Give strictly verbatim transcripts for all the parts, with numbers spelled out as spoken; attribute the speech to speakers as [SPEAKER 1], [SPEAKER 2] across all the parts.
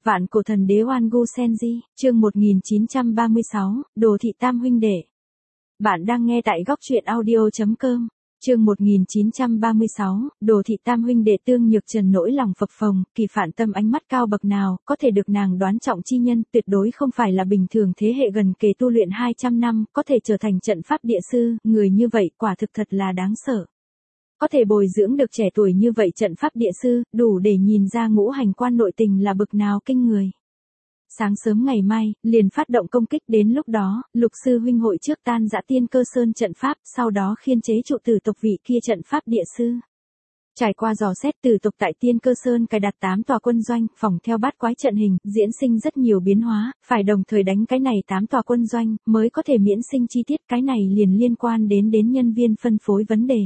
[SPEAKER 1] Vạn cổ thần đế Oan Gu Senji, chương một nghìn chín trăm ba mươi sáu, Đồ thị tam huynh đệ. Bạn đang nghe tại góc truyện audio chấm com, chương một nghìn chín trăm ba mươi sáu, Đồ thị tam huynh đệ. Tương Nhược Trần nỗi lòng phập phồng, Kỳ Phạn Tâm ánh mắt cao bậc nào, có thể được nàng đoán trọng chi nhân, tuyệt đối không phải là bình thường thế hệ gần kề tu luyện hai trăm năm, có thể trở thành trận pháp địa sư, người như vậy quả thực thật là đáng sợ. Có thể bồi dưỡng được trẻ tuổi như vậy trận pháp địa sư, đủ để nhìn ra ngũ hành quan nội tình là bực nào kinh người. Sáng sớm ngày mai, liền phát động công kích, đến lúc đó, Lục sư huynh hội trước tan dã Tiên Cơ Sơn trận pháp, sau đó khiên chế trụ tử tộc vị kia trận pháp địa sư. Trải qua dò xét, tử tộc tại Tiên Cơ Sơn cài đặt tám tòa quân doanh, phòng theo bát quái trận hình, diễn sinh rất nhiều biến hóa, phải đồng thời đánh cái này tám tòa quân doanh, mới có thể miễn sinh chi tiết, cái này liền liên quan đến đến nhân viên phân phối vấn đề.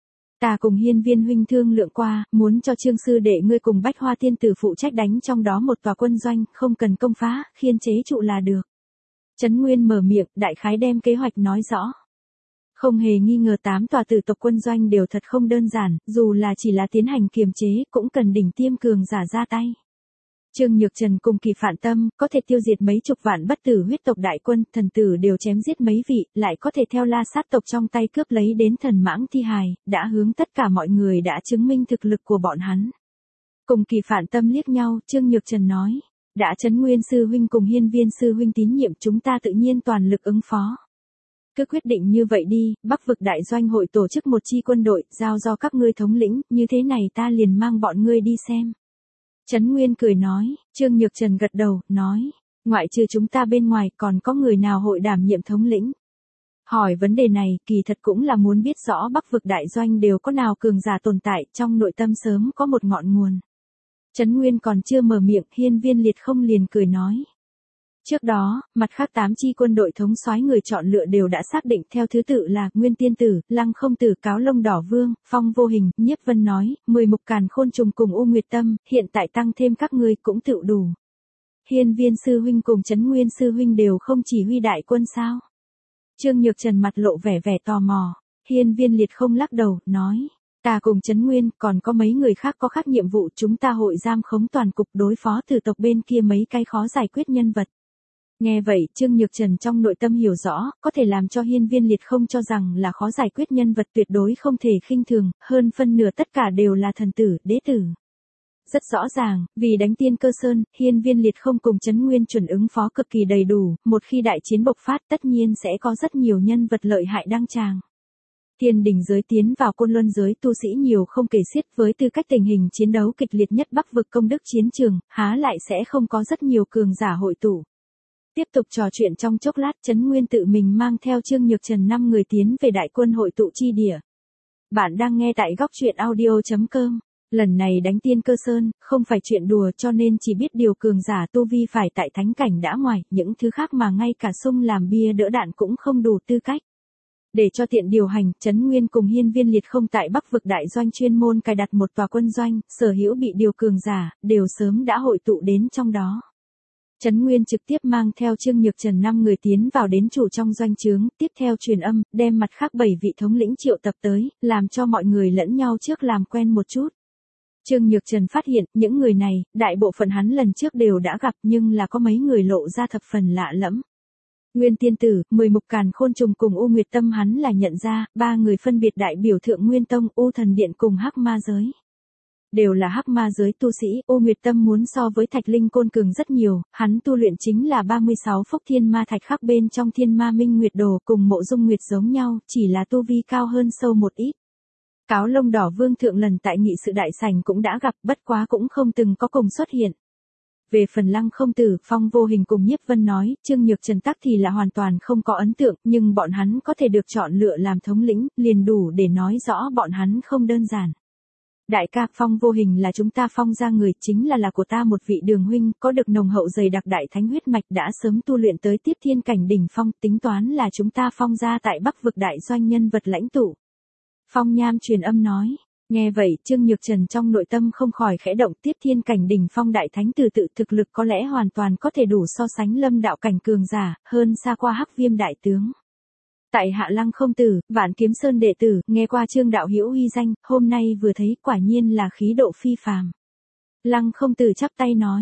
[SPEAKER 1] Ta cùng Hiên Viên huynh thương lượng qua, muốn cho Trương sư đệ ngươi cùng Bách Hoa tiên tử phụ trách đánh trong đó một tòa quân doanh, không cần công phá, khiên chế trụ là được. Trấn Nguyên mở miệng, đại khái đem kế hoạch nói rõ. Không hề nghi ngờ tám tòa tử tộc quân doanh đều thật không đơn giản, dù là chỉ là tiến hành kiềm chế, cũng cần đỉnh tiêm cường giả ra tay. Trương Nhược Trần cùng Kỳ Phạn Tâm, có thể tiêu diệt mấy chục vạn bất tử huyết tộc đại quân, thần tử đều chém giết mấy vị, lại có thể theo La Sát tộc trong tay cướp lấy đến thần mãng thi hài, đã hướng tất cả mọi người đã chứng minh thực lực của bọn hắn. Cùng Kỳ Phạn Tâm liếc nhau, Trương Nhược Trần nói, đã Trấn Nguyên sư huynh cùng Hiên Viên sư huynh tín nhiệm, chúng ta tự nhiên toàn lực ứng phó. Cứ quyết định như vậy đi, Bắc vực đại doanh hội tổ chức một chi quân đội, giao do các ngươi thống lĩnh, như thế này ta liền mang bọn ngươi đi xem. Trấn Nguyên cười nói, Trương Nhược Trần gật đầu, nói, ngoại trừ chúng ta bên ngoài còn có người nào hội đảm nhiệm thống lĩnh. Hỏi vấn đề này, kỳ thật cũng là muốn biết rõ Bắc vực đại doanh đều có nào cường giả tồn tại, trong nội tâm sớm có một ngọn nguồn. Trấn Nguyên còn chưa mở miệng, Hiên Viên liệt không liền cười nói. Trước đó, mặt khác tám chi quân đội thống soái người chọn lựa đều đã xác định theo thứ tự là Nguyên Tiên Tử, Lăng Không Tử, Cáo Lông Đỏ Vương, Phong Vô Hình, Nhiếp Vân nói, mười mục càn khôn trùng cùng U Nguyệt Tâm, hiện tại tăng thêm các ngươi cũng tựu đủ. Hiên Viên sư huynh cùng Trấn Nguyên sư huynh đều không chỉ huy đại quân sao? Trương Nhược Trần mặt lộ vẻ vẻ tò mò, Hiên Viên liệt không lắc đầu, nói, ta cùng Trấn Nguyên, còn có mấy người khác có khác nhiệm vụ, chúng ta hội giam khống toàn cục đối phó tử tộc bên kia mấy cái khó giải quyết nhân vật. Nghe vậy, Trương Nhược Trần trong nội tâm hiểu rõ, có thể làm cho Hiên Viên liệt không cho rằng là khó giải quyết nhân vật tuyệt đối không thể khinh thường, hơn phân nửa tất cả đều là thần tử, đế tử. Rất rõ ràng, vì đánh Tiên Cơ Sơn, Hiên Viên liệt không cùng Trấn Nguyên chuẩn ứng phó cực kỳ đầy đủ, một khi đại chiến bộc phát tất nhiên sẽ có rất nhiều nhân vật lợi hại đăng tràng. Thiên đỉnh giới tiến vào Côn Luân giới tu sĩ nhiều không kể xiết, với tư cách tình hình chiến đấu kịch liệt nhất Bắc vực công đức chiến trường, há lại sẽ không có rất nhiều cường giả hội tụ. Tiếp tục trò chuyện trong chốc lát, Trấn Nguyên tự mình mang theo Trương Nhược Trần năm người tiến về đại quân hội tụ chi địa. Bạn đang nghe tại góc truyện audio chấm com. Lần này đánh Tiên Cơ Sơn, không phải chuyện đùa, cho nên chỉ biết điều cường giả tu vi phải tại thánh cảnh đã ngoài, những thứ khác mà ngay cả sung làm bia đỡ đạn cũng không đủ tư cách. Để cho tiện điều hành, Trấn Nguyên cùng Hiên Viên liệt không tại Bắc vực đại doanh chuyên môn cài đặt một tòa quân doanh, sở hữu bị điều cường giả, đều sớm đã hội tụ đến trong đó. Trấn Nguyên trực tiếp mang theo Trương Nhược Trần năm người tiến vào đến chủ trong doanh trướng, tiếp theo truyền âm, đem mặt khác bảy vị thống lĩnh triệu tập tới, làm cho mọi người lẫn nhau trước làm quen một chút. Trương Nhược Trần phát hiện, những người này, đại bộ phận hắn lần trước đều đã gặp, nhưng là có mấy người lộ ra thập phần lạ lẫm. Nguyên Tiên Tử, mười mục càn khôn trùng cùng U Nguyệt Tâm hắn là nhận ra, ba người phân biệt đại biểu Thượng Nguyên Tông, U Thần Điện cùng Hắc Ma giới. Đều là hắc ma giới tu sĩ, U Nguyệt Tâm muốn so với Thạch Linh Côn cường rất nhiều, hắn tu luyện chính là ba mươi sáu phốc thiên ma thạch khắc bên trong thiên ma minh nguyệt đồ, cùng Mộ Dung Nguyệt giống nhau, chỉ là tu vi cao hơn sâu một ít. Cáo Lông Đỏ Vương thượng lần tại nghị sự đại sảnh cũng đã gặp, bất quá cũng không từng có cùng xuất hiện. Về phần Lăng Không Tử, Phong Vô Hình cùng Nhiếp Vân nói, Trương Nhược Trần tắc thì là hoàn toàn không có ấn tượng, nhưng bọn hắn có thể được chọn lựa làm thống lĩnh, liền đủ để nói rõ bọn hắn không đơn giản. Đại ca, Phong Vô Hình là chúng ta Phong gia người, chính là là của ta một vị đường huynh, có được nồng hậu dày đặc đại thánh huyết mạch, đã sớm tu luyện tới tiếp thiên cảnh đỉnh phong, tính toán là chúng ta Phong gia tại Bắc vực đại doanh nhân vật lãnh tụ. Phong Nham truyền âm nói. Nghe vậy, Trương Nhược Trần trong nội tâm không khỏi khẽ động, tiếp thiên cảnh đỉnh phong đại thánh từ tự thực lực có lẽ hoàn toàn có thể đủ so sánh lâm đạo cảnh cường giả, hơn xa qua Hắc Viêm đại tướng. Tại hạ Lăng Không Tử, Vạn Kiếm Sơn đệ tử, nghe qua Trương đạo hữu uy danh, hôm nay vừa thấy quả nhiên là khí độ phi phàm. Lăng Không Tử chắp tay nói,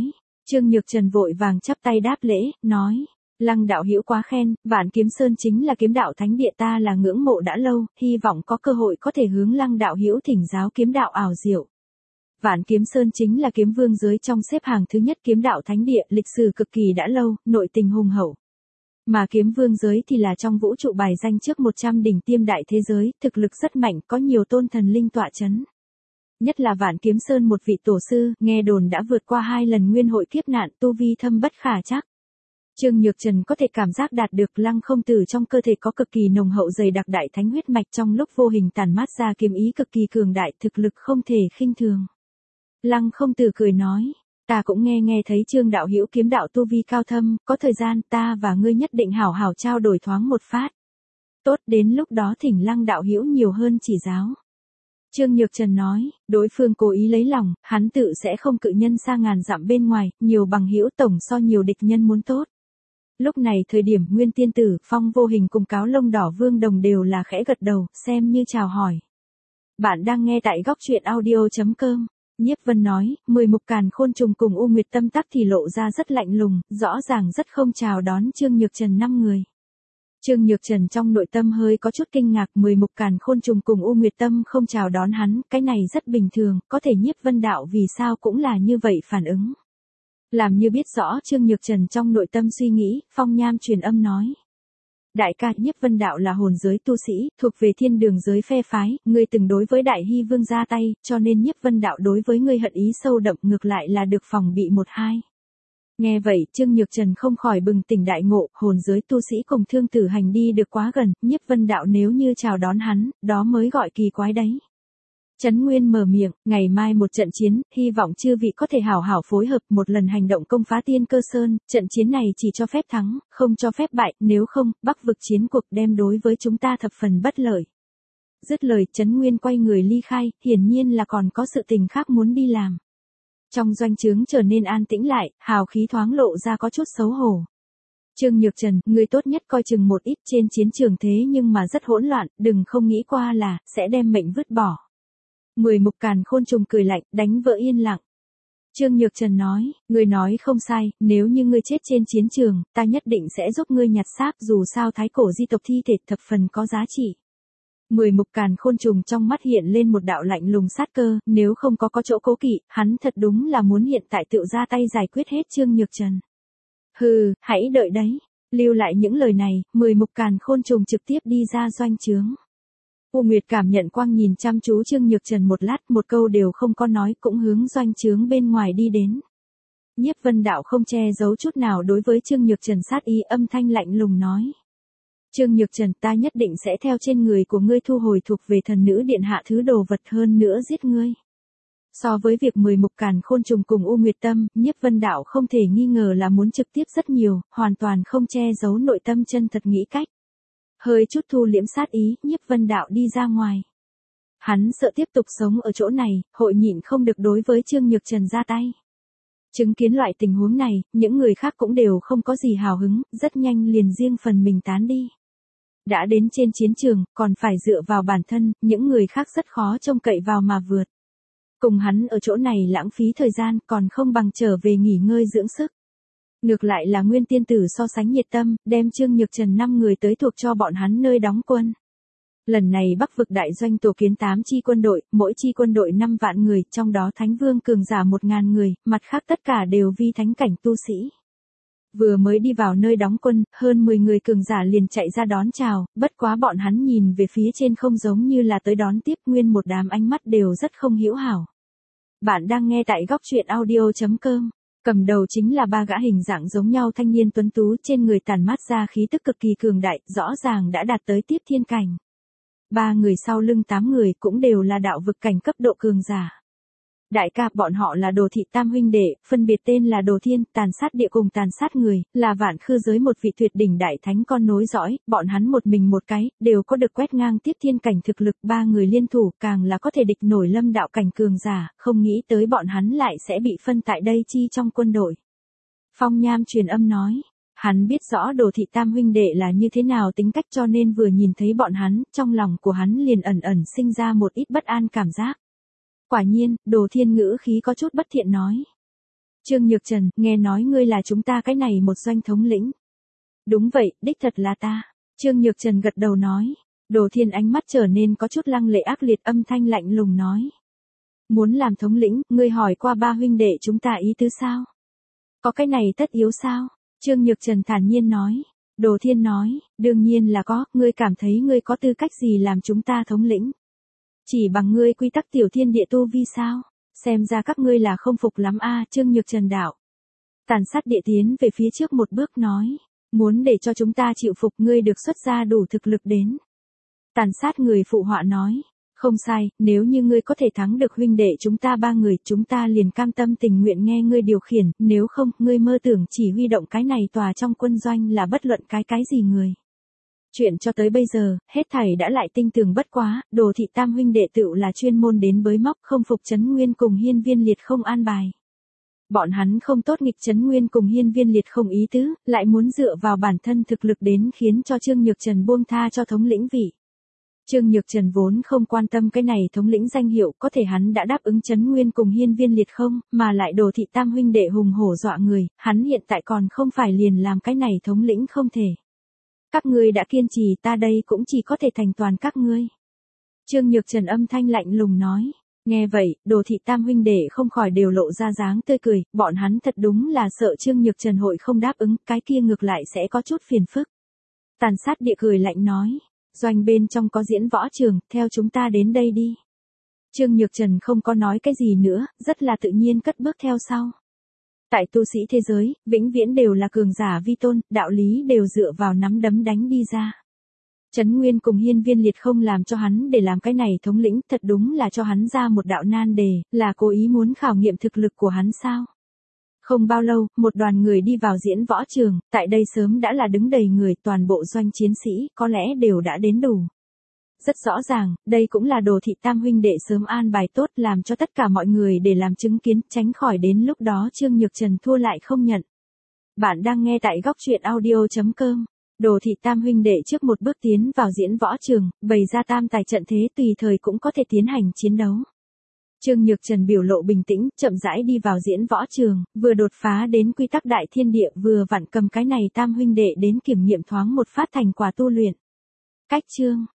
[SPEAKER 1] Trương Nhược Trần vội vàng chắp tay đáp lễ, nói. Lăng đạo hữu quá khen, Vạn Kiếm Sơn chính là kiếm đạo thánh địa ta là ngưỡng mộ đã lâu, hy vọng có cơ hội có thể hướng Lăng đạo hữu thỉnh giáo kiếm đạo ảo diệu. Vạn Kiếm Sơn chính là kiếm vương giới trong xếp hàng thứ nhất kiếm đạo thánh địa, lịch sử cực kỳ đã lâu, nội tình hùng hậu. Mà kiếm vương giới thì là trong vũ trụ bài danh trước một trăm đỉnh tiêm đại thế giới, thực lực rất mạnh, có nhiều tôn thần linh tọa chấn. Nhất là Vạn Kiếm Sơn một vị tổ sư, nghe đồn đã vượt qua hai lần nguyên hội kiếp nạn, tu vi thâm bất khả trắc. Trương Nhược Trần có thể cảm giác đạt được Lăng Không Tử trong cơ thể có cực kỳ nồng hậu dày đặc đại thánh huyết mạch, trong lúc vô hình tản mát ra kiếm ý cực kỳ cường đại, thực lực không thể khinh thường. Lăng Không Tử cười nói, ta cũng nghe nghe thấy Trương đạo hữu kiếm đạo tu vi cao thâm, có thời gian ta và ngươi nhất định hảo hảo trao đổi thoáng một phát. Tốt, đến lúc đó thỉnh Lăng đạo hữu nhiều hơn chỉ giáo. Trương Nhược Trần nói, đối phương cố ý lấy lòng, hắn tự sẽ không cự nhân xa ngàn dặm bên ngoài, nhiều bằng hữu tổng so nhiều địch nhân muốn tốt. Lúc này thời điểm Nguyên Tiên Tử, Phong Vô Hình cùng Cáo Lông Đỏ Vương Đồng đều là khẽ gật đầu, xem như chào hỏi. Bạn đang nghe tại góc truyện audio chấm com. Nhiếp Vân nói, mười mục càn khôn trùng cùng U Nguyệt Tâm Tắc thì lộ ra rất lạnh lùng, rõ ràng rất không chào đón Trương Nhược Trần năm người. Trương Nhược Trần trong nội tâm hơi có chút kinh ngạc, mười mục càn khôn trùng cùng U Nguyệt Tâm không chào đón hắn, cái này rất bình thường, có thể Nhiếp Vân đạo vì sao cũng là như vậy phản ứng. Làm như biết rõ Trương Nhược Trần trong nội tâm suy nghĩ, Phong Nham truyền âm nói. Đại ca, Nhiếp Vân đạo là hồn giới tu sĩ, thuộc về thiên đường giới phe phái, ngươi từng đối với Đại Hy Vương ra tay, cho nên Nhiếp Vân đạo đối với ngươi hận ý sâu đậm, ngược lại là được phòng bị một hai. Nghe vậy, Trương Nhược Trần không khỏi bừng tỉnh đại ngộ, hồn giới tu sĩ cùng Thương Tử Hành đi được quá gần, Nhiếp Vân đạo nếu như chào đón hắn, đó mới gọi kỳ quái đấy. Trấn Nguyên mở miệng, ngày mai một trận chiến, hy vọng chư vị có thể hảo hảo phối hợp một lần hành động công phá Tiên Cơ Sơn, trận chiến này chỉ cho phép thắng, không cho phép bại, nếu không, Bắc vực chiến cuộc đem đối với chúng ta thập phần bất lợi. Dứt lời, Trấn Nguyên quay người ly khai, hiển nhiên là còn có sự tình khác muốn đi làm. Trong doanh trướng trở nên an tĩnh lại, hào khí thoáng lộ ra có chút xấu hổ. Trương Nhược Trần, người tốt nhất coi chừng một ít trên chiến trường thế nhưng mà rất hỗn loạn, đừng không nghĩ qua là, sẽ đem mệnh vứt bỏ. Mười mục càn khôn trùng cười lạnh, đánh vỡ yên lặng. Trương Nhược Trần nói, ngươi nói không sai, nếu như ngươi chết trên chiến trường, ta nhất định sẽ giúp ngươi nhặt xác, dù sao thái cổ di tộc thi thể thập phần có giá trị. Mười mục càn khôn trùng trong mắt hiện lên một đạo lạnh lùng sát cơ, nếu không có có chỗ cố kỵ, hắn thật đúng là muốn hiện tại tự ra tay giải quyết hết Trương Nhược Trần. Hừ, hãy đợi đấy. Lưu lại những lời này, mười mục càn khôn trùng trực tiếp đi ra doanh trướng. U Nguyệt cảm nhận quang nhìn chăm chú Trương Nhược Trần một lát, một câu đều không có nói, cũng hướng doanh trướng bên ngoài đi đến. Nhiếp Vân đạo không che giấu chút nào đối với Trương Nhược Trần sát ý, âm thanh lạnh lùng nói. Trương Nhược Trần, ta nhất định sẽ theo trên người của ngươi thu hồi thuộc về thần nữ điện hạ thứ đồ vật, hơn nữa giết ngươi. So với việc mười mục càn khôn trùng cùng U Nguyệt Tâm, Nhiếp Vân đạo không thể nghi ngờ là muốn trực tiếp rất nhiều, hoàn toàn không che giấu nội tâm chân thật nghĩ cách. Hơi chút thu liễm sát ý, Nhiếp Vân đạo đi ra ngoài. Hắn sợ tiếp tục sống ở chỗ này, hội nhịn không được đối với Trương Nhược Trần ra tay. Chứng kiến loại tình huống này, những người khác cũng đều không có gì hào hứng, rất nhanh liền riêng phần mình tán đi. Đã đến trên chiến trường, còn phải dựa vào bản thân, những người khác rất khó trông cậy vào mà vượt. Cùng hắn ở chỗ này lãng phí thời gian, còn không bằng trở về nghỉ ngơi dưỡng sức. Ngược lại là Nguyên Tiên Tử so sánh nhiệt tâm, đem Trương Nhược Trần năm người tới thuộc cho bọn hắn nơi đóng quân. Lần này Bắc vực đại doanh tổ kiến tám chi quân đội, mỗi chi quân đội năm vạn người, trong đó Thánh Vương cường giả một ngàn người, mặt khác tất cả đều vi thánh cảnh tu sĩ. Vừa mới đi vào nơi đóng quân, hơn mười người cường giả liền chạy ra đón chào, bất quá bọn hắn nhìn về phía trên không giống như là tới đón tiếp, nguyên một đám ánh mắt đều rất không hữu hảo. Bạn đang nghe tại góc truyện audio chấm com. Cầm đầu chính là ba gã hình dạng giống nhau thanh niên tuấn tú, trên người tản mát ra khí tức cực kỳ cường đại, rõ ràng đã đạt tới tiếp thiên cảnh. Ba người sau lưng tám người cũng đều là đạo vực cảnh cấp độ cường giả. Đại ca, bọn họ là Đồ Thị Tam huynh đệ, phân biệt tên là Đồ Thiên, tàn sát địa cùng tàn sát người, là vạn khư giới một vị tuyệt đỉnh đại thánh con nối dõi, bọn hắn một mình một cái, đều có được quét ngang tiếp thiên cảnh thực lực, ba người liên thủ càng là có thể địch nổi lâm đạo cảnh cường giả, không nghĩ tới bọn hắn lại sẽ bị phân tại đây chi trong quân đội. Phong Nham truyền âm nói, hắn biết rõ Đồ Thị Tam huynh đệ là như thế nào tính cách, cho nên vừa nhìn thấy bọn hắn, trong lòng của hắn liền ẩn ẩn sinh ra một ít bất an cảm giác. Quả nhiên, Đồ Thiên ngữ khí có chút bất thiện nói. Trương Nhược Trần, nghe nói ngươi là chúng ta cái này một doanh thống lĩnh. Đúng vậy, đích thật là ta. Trương Nhược Trần gật đầu nói. Đồ Thiên ánh mắt trở nên có chút lăng lệ ác liệt, âm thanh lạnh lùng nói. Muốn làm thống lĩnh, ngươi hỏi qua ba huynh đệ chúng ta ý tứ sao? Có cái này tất yếu sao? Trương Nhược Trần thản nhiên nói. Đồ Thiên nói, đương nhiên là có, ngươi cảm thấy ngươi có tư cách gì làm chúng ta thống lĩnh? Chỉ bằng ngươi quy tắc tiểu thiên địa tu vi sao? Xem ra các ngươi là không phục lắm a. Trương Nhược Trần đạo. Tàn sát địa tiến về phía trước một bước nói. Muốn để cho chúng ta chịu phục, ngươi được xuất ra đủ thực lực đến. Tàn sát người phụ họa nói. Không sai, nếu như ngươi có thể thắng được huynh đệ chúng ta ba người, chúng ta liền cam tâm tình nguyện nghe ngươi điều khiển, nếu không, ngươi mơ tưởng chỉ huy động cái này tòa trong quân doanh là bất luận cái cái gì người. Chuyện cho tới bây giờ, hết thảy đã lại tinh tường bất quá, Đồ thị tam huynh đệ tựu là chuyên môn đến bới móc, không phục Trấn Nguyên cùng Hiên Viên Liệt không an bài. Bọn hắn không tốt nghịch Trấn Nguyên cùng Hiên Viên Liệt không ý tứ, lại muốn dựa vào bản thân thực lực đến khiến cho Trương Nhược Trần buông tha cho thống lĩnh vị. Trương Nhược Trần vốn không quan tâm cái này thống lĩnh danh hiệu, có thể hắn đã đáp ứng Trấn Nguyên cùng Hiên Viên Liệt không, mà lại Đồ thị tam huynh đệ hùng hổ dọa người, hắn hiện tại còn không phải liền làm cái này thống lĩnh không thể. Các ngươi đã kiên trì, ta đây cũng chỉ có thể thành toàn các ngươi. Trương Nhược Trần âm thanh lạnh lùng nói. Nghe vậy, Đồ thị tam huynh đệ không khỏi đều lộ ra dáng tươi cười, bọn hắn thật đúng là sợ Trương Nhược Trần hội không đáp ứng, cái kia ngược lại sẽ có chút phiền phức. Tàn sát địa cười lạnh nói. Doanh bên trong có diễn võ trường, theo chúng ta đến đây đi. Trương Nhược Trần không có nói cái gì nữa, rất là tự nhiên cất bước theo sau. Tại tu sĩ thế giới, vĩnh viễn đều là cường giả vi tôn, đạo lý đều dựa vào nắm đấm đánh đi ra. Trấn Nguyên cùng Hiên Viên Liệt không làm cho hắn để làm cái này thống lĩnh, thật đúng là cho hắn ra một đạo nan đề, là cố ý muốn khảo nghiệm thực lực của hắn sao. Không bao lâu, một đoàn người đi vào diễn võ trường, tại đây sớm đã là đứng đầy người, toàn bộ doanh chiến sĩ, có lẽ đều đã đến đủ. Rất rõ ràng, đây cũng là Đồ thị tam huynh đệ sớm an bài tốt, làm cho tất cả mọi người để làm chứng kiến, tránh khỏi đến lúc đó Trương Nhược Trần thua lại không nhận. Bạn đang nghe tại góc truyện audio chấm com. Đồ thị tam huynh đệ trước một bước tiến vào diễn võ trường, bày ra tam tài trận thế tùy thời cũng có thể tiến hành chiến đấu. Trương Nhược Trần biểu lộ bình tĩnh, chậm rãi đi vào diễn võ trường, vừa đột phá đến quy tắc đại thiên địa, vừa vặn cầm cái này tam huynh đệ đến kiểm nghiệm thoáng một phát thành quả tu luyện. Cách chương